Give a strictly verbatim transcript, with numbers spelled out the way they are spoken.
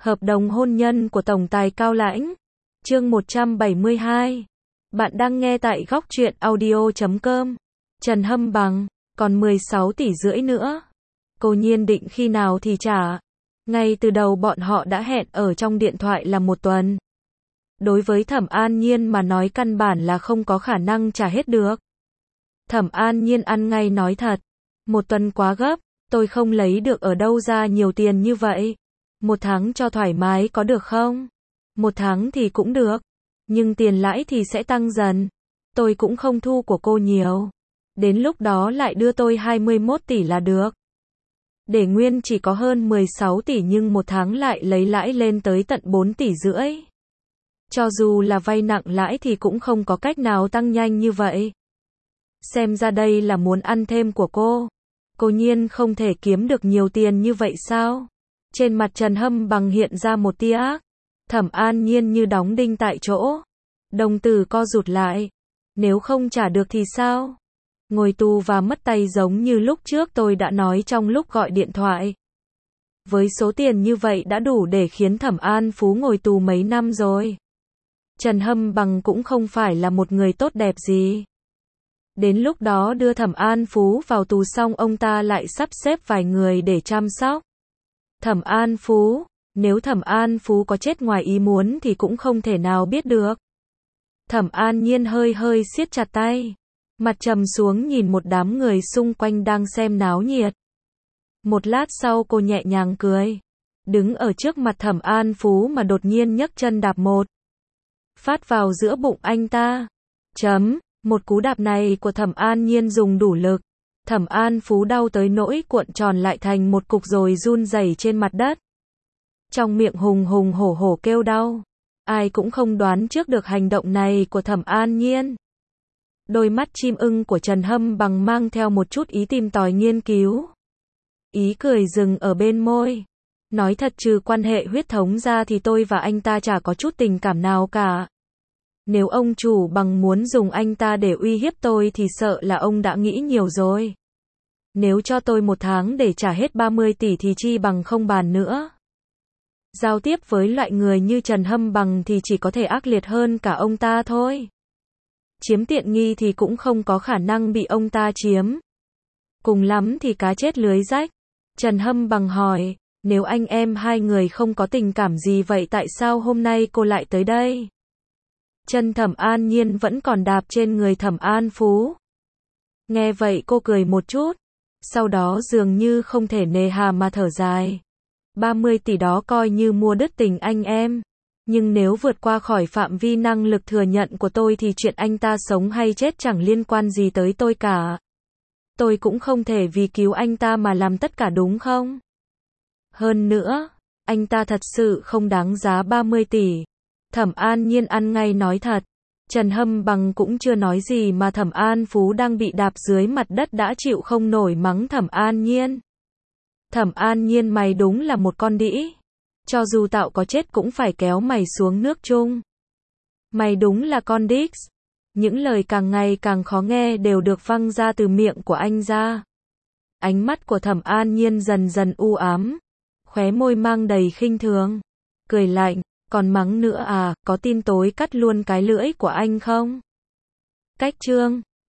Hợp đồng hôn nhân của Tổng tài Cao Lãnh. Chương một trăm bảy mươi hai. Bạn đang nghe tại góc truyện audio chấm com. Trần Hâm Bằng, còn mười sáu tỷ rưỡi nữa. Cô Nhiên định khi nào thì trả. Ngay từ đầu bọn họ đã hẹn ở trong điện thoại là một tuần. Đối với Thẩm An Nhiên mà nói căn bản là không có khả năng trả hết được. Thẩm An Nhiên ăn ngay nói thật. Một tuần quá gấp, tôi không lấy được ở đâu ra nhiều tiền như vậy. Một tháng cho thoải mái có được không? Một tháng thì cũng được. Nhưng tiền lãi thì sẽ tăng dần. Tôi cũng không thu của cô nhiều. Đến lúc đó lại đưa tôi hai mươi mốt tỷ là được. Để nguyên chỉ có hơn mười sáu tỷ nhưng một tháng lại lấy lãi lên tới tận bốn tỷ rưỡi. Cho dù là vay nặng lãi thì cũng không có cách nào tăng nhanh như vậy. Xem ra đây là muốn ăn thêm của cô. Cô Nhiên không thể kiếm được nhiều tiền như vậy sao? Trên mặt Trần Hâm Bằng hiện ra một tia ác. Thẩm An Nhiên như đóng đinh tại chỗ. Đồng tử co rụt lại. Nếu không trả được thì sao? Ngồi tù và mất tay giống như lúc trước tôi đã nói trong lúc gọi điện thoại. Với số tiền như vậy đã đủ để khiến Thẩm An Phú ngồi tù mấy năm rồi. Trần Hâm Bằng cũng không phải là một người tốt đẹp gì. Đến lúc đó đưa Thẩm An Phú vào tù xong ông ta lại sắp xếp vài người để chăm sóc. Thẩm An Phú, nếu Thẩm An Phú có chết ngoài ý muốn thì cũng không thể nào biết được. Thẩm An Nhiên hơi hơi siết chặt tay. Mặt trầm xuống nhìn một đám người xung quanh đang xem náo nhiệt. Một lát sau cô nhẹ nhàng cười. Đứng ở trước mặt Thẩm An Phú mà đột nhiên nhấc chân đạp một phát vào giữa bụng anh ta. Chấm, một cú đạp này của Thẩm An Nhiên dùng đủ lực. Thẩm An Phú đau tới nỗi cuộn tròn lại thành một cục rồi run rẩy trên mặt đất. Trong miệng hùng hùng hổ hổ kêu đau. Ai cũng không đoán trước được hành động này của Thẩm An Nhiên. Đôi mắt chim ưng của Trần Hâm Bằng mang theo một chút ý tìm tòi nghiên cứu. Ý cười dừng ở bên môi. Nói thật trừ quan hệ huyết thống ra thì tôi và anh ta chả có chút tình cảm nào cả. Nếu ông chủ Bằng muốn dùng anh ta để uy hiếp tôi thì sợ là ông đã nghĩ nhiều rồi. Nếu cho tôi một tháng để trả hết ba mươi tỷ thì chi bằng không bàn nữa. Giao tiếp với loại người như Trần Hâm Bằng thì chỉ có thể ác liệt hơn cả ông ta thôi. Chiếm tiện nghi thì cũng không có khả năng bị ông ta chiếm. Cùng lắm thì cá chết lưới rách. Trần Hâm Bằng hỏi, nếu anh em hai người không có tình cảm gì vậy tại sao hôm nay cô lại tới đây? Chân Thẩm An Nhiên vẫn còn đạp trên người Thẩm An Phú. Nghe vậy cô cười một chút. Sau đó dường như không thể nề hà mà thở dài. ba mươi tỷ đó coi như mua đứt tình anh em. Nhưng nếu vượt qua khỏi phạm vi năng lực thừa nhận của tôi thì chuyện anh ta sống hay chết chẳng liên quan gì tới tôi cả. Tôi cũng không thể vì cứu anh ta mà làm tất cả đúng không? Hơn nữa, anh ta thật sự không đáng giá ba mươi tỷ. Thẩm An Nhiên ăn ngay nói thật. Trần Hâm Bằng cũng chưa nói gì mà Thẩm An Phú đang bị đạp dưới mặt đất đã chịu không nổi mắng Thẩm An Nhiên. Thẩm An Nhiên mày đúng là một con đĩ. Cho dù tạo có chết cũng phải kéo mày xuống nước chung. Mày đúng là con đít. Những lời càng ngày càng khó nghe đều được văng ra từ miệng của anh ra. Ánh mắt của Thẩm An Nhiên dần dần u ám. Khóe môi mang đầy khinh thường. Cười lạnh, còn mắng nữa à, có tin tối cắt luôn cái lưỡi của anh không? Cách chương